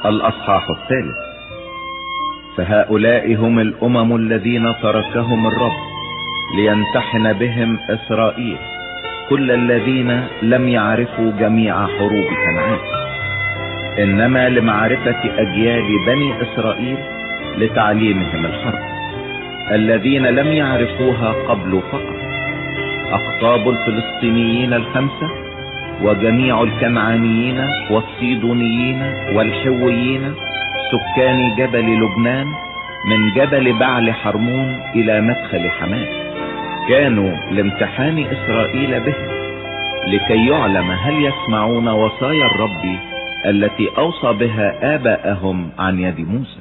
الأصحاح 3. فهؤلاء هم الأمم الذين تركهم الرب ليمتحن بهم إسرائيل، كل الذين لم يعرفوا جميع حروب كنعان، إنما لمعرفة أجيال بني إسرائيل لتعليمهم الحرب، الذين لم يعرفوها قبل فقط، أقطاب الفلسطينيين 5 وجميع الكنعانيين والصيدونيين والحويين سكان جبل لبنان من جبل بعل حرمون إلى مدخل حماه، كانوا لامتحان إسرائيل بهم لكي يعلم هل يسمعون وصايا الرب التي أوصى بها آباءهم عن يد موسى.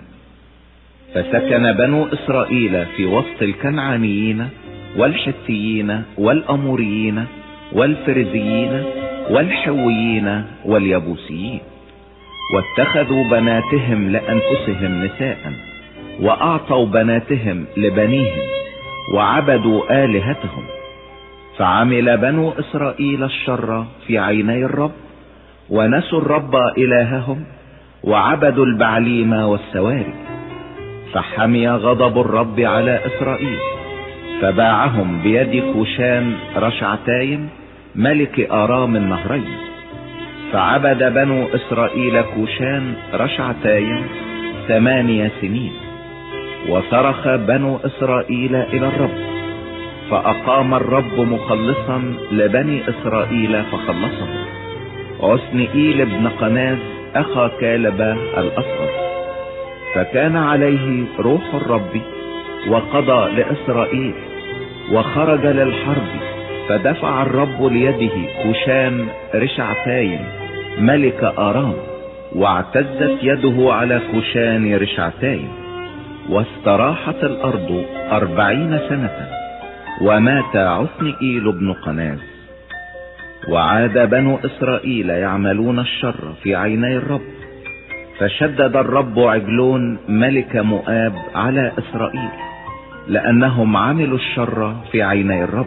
فسكن بنو إسرائيل في وسط الكنعانيين والحثيين والأموريين والفرزيين والحويين واليبوسيين، واتخذوا بناتهم لأنفسهم نساء، وأعطوا بناتهم لبنيهم، وعبدوا آلهتهم. فعمل بنو إسرائيل الشر في عيني الرب، ونسوا الرب إلههم، وعبدوا البعليم والسواري. فحمي غضب الرب على إسرائيل، فباعهم بيد كوشان رشعتايم ملك آرام النهرين. فعبد بنو إسرائيل كوشان رشعتايم 8 سنين. وصرخ بنو إسرائيل إلى الرب، فأقام الرب مخلصا لبني إسرائيل فخلصهم، عثنئيل بن قناز أخا كالب الأصغر. فكان عليه روح الرب وقضى لإسرائيل، وخرج للحرب، فدفع الرب ليده كوشان رشعتايم ملك آرام، واعتزت يده على كوشان رشعتايم. واستراحت الأرض 40 سنة، ومات عثنئيل بن قناز. وعاد بنو إسرائيل يعملون الشر في عيني الرب، فشدد الرب عجلون ملك مؤاب على إسرائيل، لأنهم عملوا الشر في عيني الرب.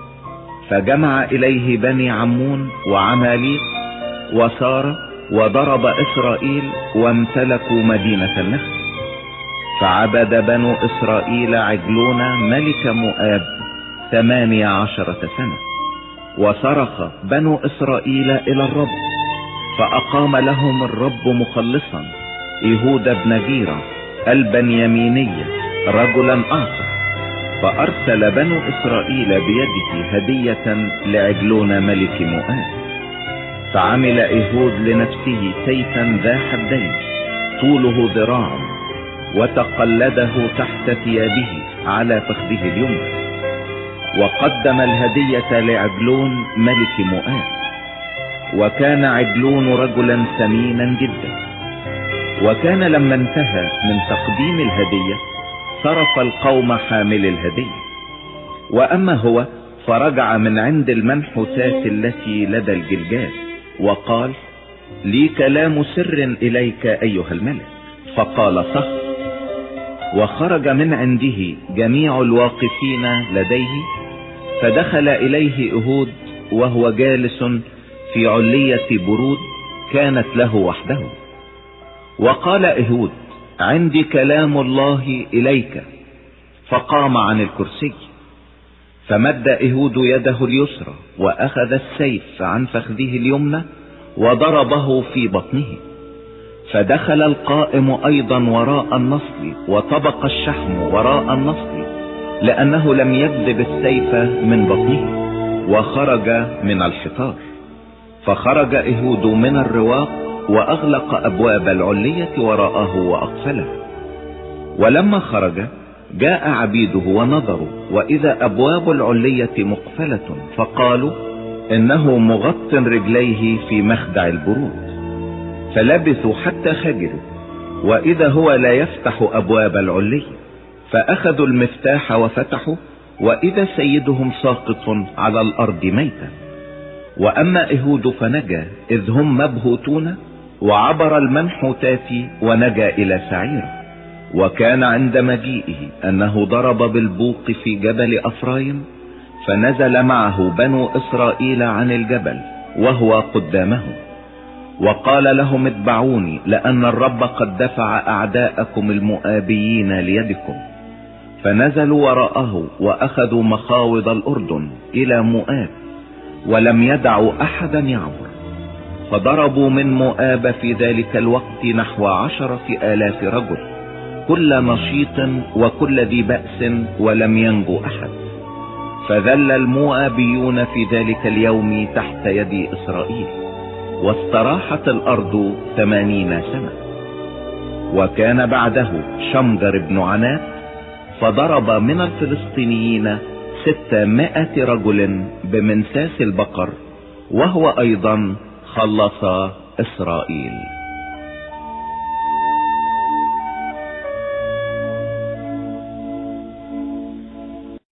فجمع إليه بني عمون وعماليق وسار، وضرب إسرائيل وامتلكوا مدينة النخل. فعبد بنو إسرائيل عجلون ملك مؤاب 18 سنة. وصرخ بنو إسرائيل إلى الرب، فأقام لهم الرب مخلصا يهوذا بن جيرة البنياميني رجلا أعصر. فأرسل بنو إسرائيل بيده هدية لعجلون ملك مؤاب. فعمل إيهود لنفسه سيفا ذا حدين طوله ذراع، وتقلده تحت ثيابه على فخذه اليمنى. وقدم الهدية لعجلون ملك مؤاب. وكان عجلون رجلا ثمينا جدا. وكان لما انتهى من تقديم الهدية صرف القوم حامل الهدية. وأما هو فرجع من عند المنحوتات التي لدى الجلجال، وقال: لي كلام سر إليك أيها الملك. فقال: صح. وخرج من عنده جميع الواقفين لديه، فدخل إليه إيهود وهو جالس في علية برود كانت له وحده. وقال إيهود: عندي كلام الله إليك. فقام عن الكرسي، فمد إيهود يده اليسرى وأخذ السيف عن فخذه اليمنى وضربه في بطنه. فدخل القائم أيضا وراء النصل، وطبق الشحم وراء النصل، لأنه لم يجذب السيف من بطنه، وخرج من الحصار. فخرج إيهود من الرواق، وأغلق أبواب العلية وراءه وأقفلها. ولما خرج جاء عبيده ونظروا، وإذا أبواب العلية مقفلة، فقالوا: إنه مغط رجليه في مخدع البرود. فلبثوا حتى خجلوا، وإذا هو لا يفتح أبواب العلية. فأخذوا المفتاح وفتحوا، وإذا سيدهم ساقط على الأرض ميتا. وأما إيهود فنجا إذ هم مبهوتون، وعبر المنحوتات ونجا إلى سعيرة. وكان عند مجيئه أنه ضرب بالبوق في جبل أفرايم، فنزل معه بنو إسرائيل عن الجبل وهو قدامهم. وقال لهم اتبعوني، لأن الرب قد دفع أعداءكم المؤابيين ليدكم. فنزلوا وراءه وأخذوا مخاوض الأردن إلى مؤاب، ولم يدعوا أحدا يعبر. فضربوا من مؤاب في ذلك الوقت نحو 10,000 رجل، كل نشيط وكل ذي بأس، ولم ينجو أحد. فذل المؤابيون في ذلك اليوم تحت يد إسرائيل، واستراحت الأرض 80 سنة. وكان بعده شمجر بن عنات، فضرب من الفلسطينيين 600 رجل بمنساس البقر، وهو أيضا خلص إسرائيل.